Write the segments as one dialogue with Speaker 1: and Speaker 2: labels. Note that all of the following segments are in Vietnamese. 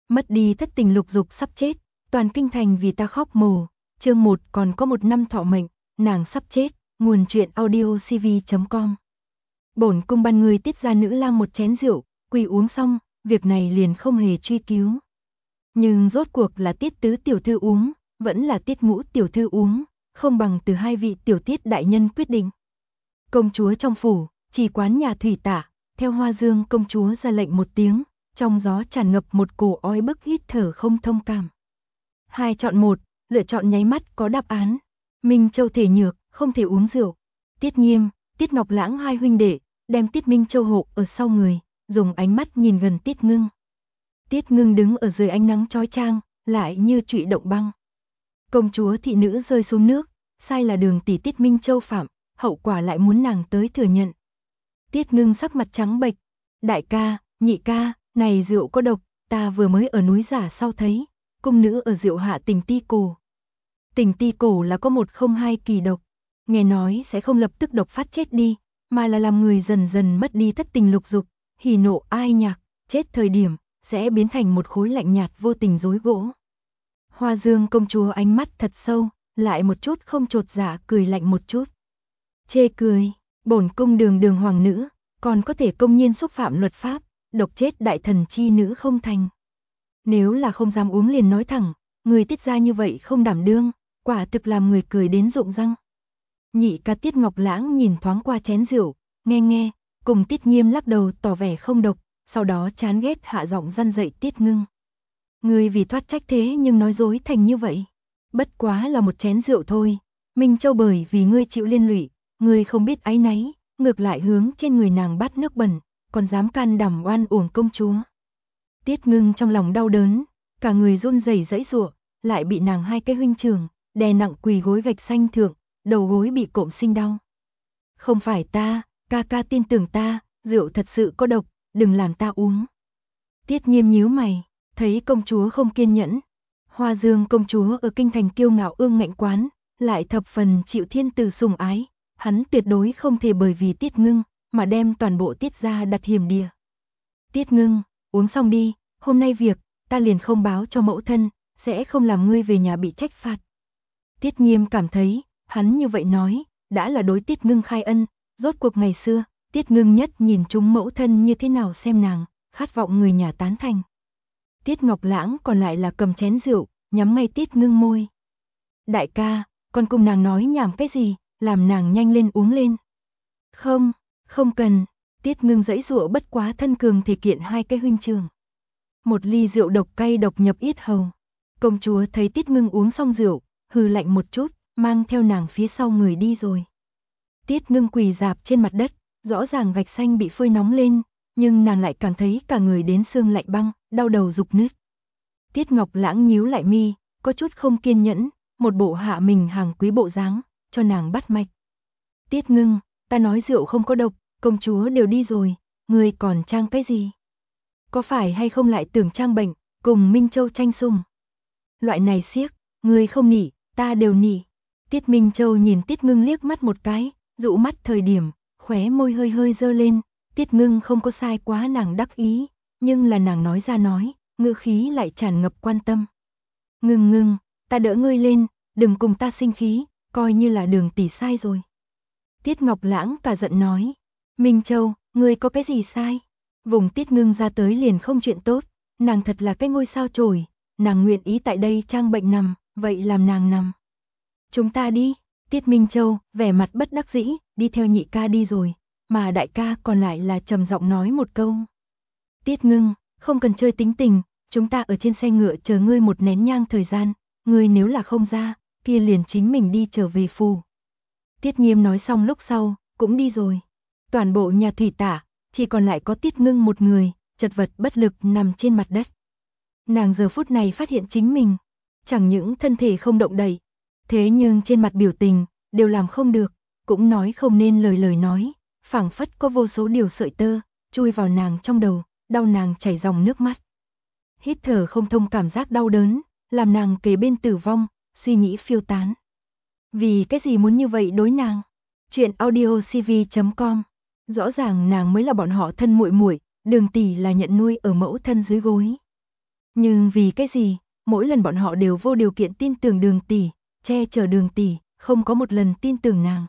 Speaker 1: Mất đi thất tình lục dục sắp chết, toàn kinh thành vì ta khóc mồ. Chương 1 còn có 1 năm thọ mệnh, nàng sắp chết. Nguồn truyện audiocv.com. Bổn cung ban người tiết ra nữ lang một chén rượu, quỳ uống xong, việc này liền không hề truy cứu. Nhưng rốt cuộc là tiết tứ tiểu thư uống, vẫn là tiết ngũ tiểu thư uống, không bằng từ hai vị tiểu tiết đại nhân quyết định. Công chúa trong phủ, trì quán nhà thủy tả, theo Hoa Dương công chúa ra lệnh một tiếng, trong gió tràn ngập một cổ oi bức hít thở không thông cảm. 2 chọn 1, lựa chọn nháy mắt có đáp án. Minh Châu thể nhược, không thể uống rượu. Tiết Nghiêm, Tiết Ngọc Lãng hai huynh đệ, đem Tiết Minh Châu hộ ở sau người, dùng ánh mắt nhìn gần Tiết Ngưng. Tiết Ngưng đứng ở dưới ánh nắng chói chang, lại như trụy động băng. Công chúa thị nữ rơi xuống nước, sai là Đường tỷ Tiết Minh Châu phạm, hậu quả lại muốn nàng tới thừa nhận. Tiết Ngưng sắc mặt trắng bệch, đại ca, nhị ca, này rượu có độc, ta vừa mới ở núi Giả sau thấy, cung nữ ở rượu hạ tình ti cổ. Tình ti cổ là có 102 kỳ độc, nghe nói sẽ không lập tức độc phát chết đi, mà là làm người dần dần mất đi thất tình lục dục, hỉ nộ ai nhạc, chết thời điểm sẽ biến thành một khối lạnh nhạt vô tình rối gỗ. Hoa Dương công chúa ánh mắt thật sâu, lại một chút không chột dạ cười lạnh một chút. Chê cười, bổn cung đường đường hoàng nữ, còn có thể công nhiên xúc phạm luật pháp, độc chết đại thần chi nữ không thành. Nếu là không dám uống liền nói thẳng, người tiết ra như vậy không đảm đương, quả thực làm người cười đến rụng răng. Nhị ca Tiết Ngọc Lãng nhìn thoáng qua chén rượu, nghe, cùng Tiết Nghiêm lắc đầu tỏ vẻ không độc, sau đó chán ghét hạ giọng răn dậy Tiết Ngưng. Người vì thoát trách thế nhưng nói dối thành như vậy. Bất quá là một chén rượu thôi, Minh Châu bởi vì ngươi chịu liên lụy, ngươi không biết áy náy, ngược lại hướng trên người nàng bát nước bẩn, còn dám can đảm oan uổng công chúa. Tiết Ngưng trong lòng đau đớn, cả người run rẩy giãy giụa, lại bị nàng hai cái huynh trưởng đè nặng quỳ gối gạch xanh thượng, đầu gối bị cộm sinh đau. Không phải ta, ca ca tin tưởng ta, rượu thật sự có độc, đừng làm ta uống. Tiết Nghiêm nhíu mày, thấy công chúa không kiên nhẫn. Hoa Dương công chúa ở kinh thành kiêu ngạo ương ngạnh quán, lại thập phần chịu thiên tử sủng ái, hắn tuyệt đối không thể bởi vì Tiết Ngưng mà đem toàn bộ Tiết gia đặt hiểm địa. Tiết Ngưng, uống xong đi, hôm nay việc ta liền không báo cho mẫu thân, sẽ không làm ngươi về nhà bị trách phạt. Tiết Nghiêm cảm thấy, hắn như vậy nói, đã là đối Tiết Ngưng khai ân, rốt cuộc ngày xưa, Tiết Ngưng nhất nhìn chúng mẫu thân như thế nào xem nàng, khát vọng người nhà tán thành. Tiết Ngọc Lãng còn lại là cầm chén rượu, nhắm ngay Tiết Ngưng môi. Đại ca, con cùng nàng nói nhảm cái gì, làm nàng nhanh lên uống lên. Không cần, Tiết Ngưng giãy giụa bất quá thân cường thể kiện hai cái huynh trưởng. Một ly rượu độc cay độc nhập yết hầu. Công chúa thấy Tiết Ngưng uống xong rượu, hừ lạnh một chút, mang theo nàng phía sau người đi rồi. Tiết Ngưng quỳ rạp trên mặt đất, rõ ràng gạch xanh bị phơi nóng lên, nhưng nàng lại cảm thấy cả người đến xương lạnh băng, đau đầu rục nứt. Tiết Ngọc Lãng nhíu lại mi, có chút không kiên nhẫn, một bộ hạ mình hàng quý bộ dáng, cho nàng bắt mạch. Tiết Ngưng, ta nói rượu không có độc, công chúa đều đi rồi, ngươi còn trang cái gì? Có phải hay không lại tưởng trang bệnh, cùng Minh Châu tranh xung? Loại này siếc, ngươi không nỉ, ta đều nỉ. Tiết Minh Châu nhìn Tiết Ngưng liếc mắt một cái, dụ mắt thời điểm, khóe môi hơi hơi dơ lên. Tiết Ngưng không có sai quá nàng đắc ý, nhưng là nàng nói ra nói, ngữ khí lại tràn ngập quan tâm. Ngưng, ta đỡ ngươi lên, đừng cùng ta sinh khí, coi như là Đường tỷ sai rồi. Tiết Ngọc Lãng cả giận nói, Minh Châu, ngươi có cái gì sai? Vùng Tiết Ngưng ra tới liền không chuyện tốt, nàng thật là cái ngôi sao chổi, nàng nguyện ý tại đây trang bệnh nằm, vậy làm nàng nằm. Chúng ta đi, Tiết Minh Châu, vẻ mặt bất đắc dĩ, đi theo nhị ca đi rồi, mà đại ca còn lại là trầm giọng nói một câu. Tiết Ngưng, không cần chơi tính tình, chúng ta ở trên xe ngựa chờ ngươi một nén nhang thời gian, ngươi nếu là không ra, kia liền chính mình đi trở về phủ. Tiết Nghiêm nói xong lúc sau, cũng đi rồi. Toàn bộ nhà thủy tả, chỉ còn lại có Tiết Ngưng một người, chật vật bất lực nằm trên mặt đất. Nàng giờ phút này phát hiện chính mình, chẳng những thân thể không động đậy, thế nhưng trên mặt biểu tình, đều làm không được, cũng nói không nên lời nói, phảng phất có vô số điều sợi tơ, chui vào nàng trong đầu, đau nàng chảy dòng nước mắt. Hít thở không thông cảm giác đau đớn, làm nàng kề bên tử vong, suy nghĩ phiêu tán. Vì cái gì muốn như vậy đối nàng? Chuyện audiocv.com. Rõ ràng nàng mới là bọn họ thân muội muội, Đường tỷ là nhận nuôi ở mẫu thân dưới gối. Nhưng vì cái gì, mỗi lần bọn họ đều vô điều kiện tin tưởng Đường tỷ, che chở Đường tỷ, không có một lần tin tưởng nàng.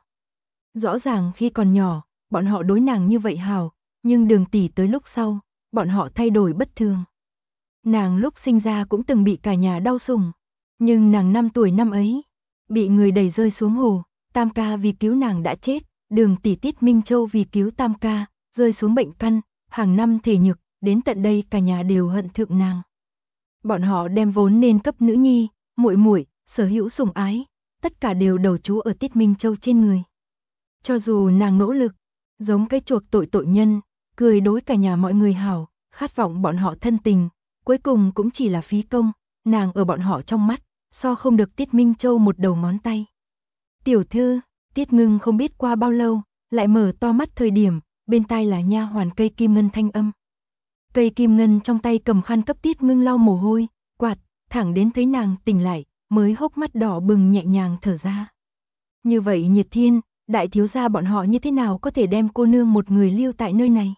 Speaker 1: Rõ ràng khi còn nhỏ, bọn họ đối nàng như vậy hảo, nhưng Đường tỷ tới lúc sau, bọn họ thay đổi bất thường. Nàng lúc sinh ra cũng từng bị cả nhà đau sủng, nhưng nàng 5 tuổi năm ấy, bị người đẩy rơi xuống hồ, Tam ca vì cứu nàng đã chết, Đường tỷ Tiết Minh Châu vì cứu Tam ca, rơi xuống bệnh căn, hàng năm thể nhược, đến tận đây cả nhà đều hận thượng nàng. Bọn họ đem vốn nên cấp nữ nhi, muội muội, sở hữu sủng ái, tất cả đều đầu chú ở Tiết Minh Châu trên người. Cho dù nàng nỗ lực, giống cái chuộc tội tội nhân, cười đối cả nhà mọi người hảo, khát vọng bọn họ thân tình, cuối cùng cũng chỉ là phí công, nàng ở bọn họ trong mắt, so không được Tiết Minh Châu một đầu ngón tay. Tiểu thư, Tiết Ngưng không biết qua bao lâu, lại mở to mắt thời điểm, bên tai là nha hoàn Cây Kim Ngân thanh âm. Cây Kim Ngân trong tay cầm khăn cấp Tiết Ngưng lau mồ hôi, quạt, thẳng đến thấy nàng tỉnh lại, mới hốc mắt đỏ bừng nhẹ nhàng thở ra. Như vậy nhiệt thiên, đại thiếu gia bọn họ như thế nào có thể đem cô nương một người lưu tại nơi này?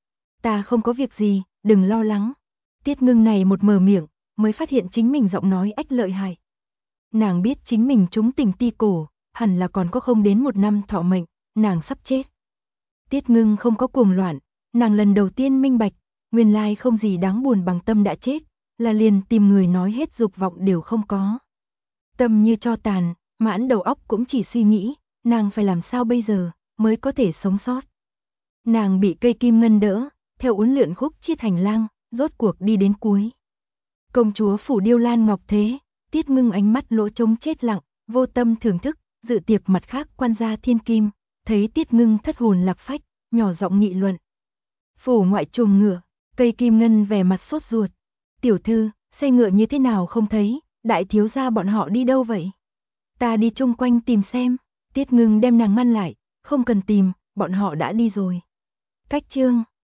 Speaker 1: Ta không có việc gì, đừng lo lắng. Tiết Ngưng này một mở miệng, mới phát hiện chính mình giọng nói ách lợi hại. Nàng biết chính mình trúng tình ti cổ, hẳn là còn có không đến 1 năm thọ mệnh, nàng sắp chết. Tiết Ngưng không có cuồng loạn, nàng lần đầu tiên minh bạch, nguyên lai không gì đáng buồn bằng tâm đã chết, là liền tìm người nói hết dục vọng đều không có. Tâm như tro tàn, mãn đầu óc cũng chỉ suy nghĩ, nàng phải làm sao bây giờ, mới có thể sống sót. Nàng bị Cây Kim Ngân đỡ, theo uốn lượn khúc chiết hành lang, rốt cuộc đi đến cuối. Công chúa phủ Điêu Lan Ngọc Thế, Tiết Ngưng ánh mắt lỗ trống chết lặng, vô tâm thưởng thức, dự tiệc mặt khác quan gia thiên kim, thấy Tiết Ngưng thất hồn lạc phách, nhỏ giọng nghị luận. Phủ ngoại chuồng ngựa, Cây Kim Ngân vẻ mặt sốt ruột. Tiểu thư, xe ngựa như thế nào không thấy, đại thiếu gia bọn họ đi đâu vậy? Ta đi chung quanh tìm xem. Tiết Ngưng đem nàng ngăn lại, không cần tìm, bọn họ đã đi rồi. Cách chương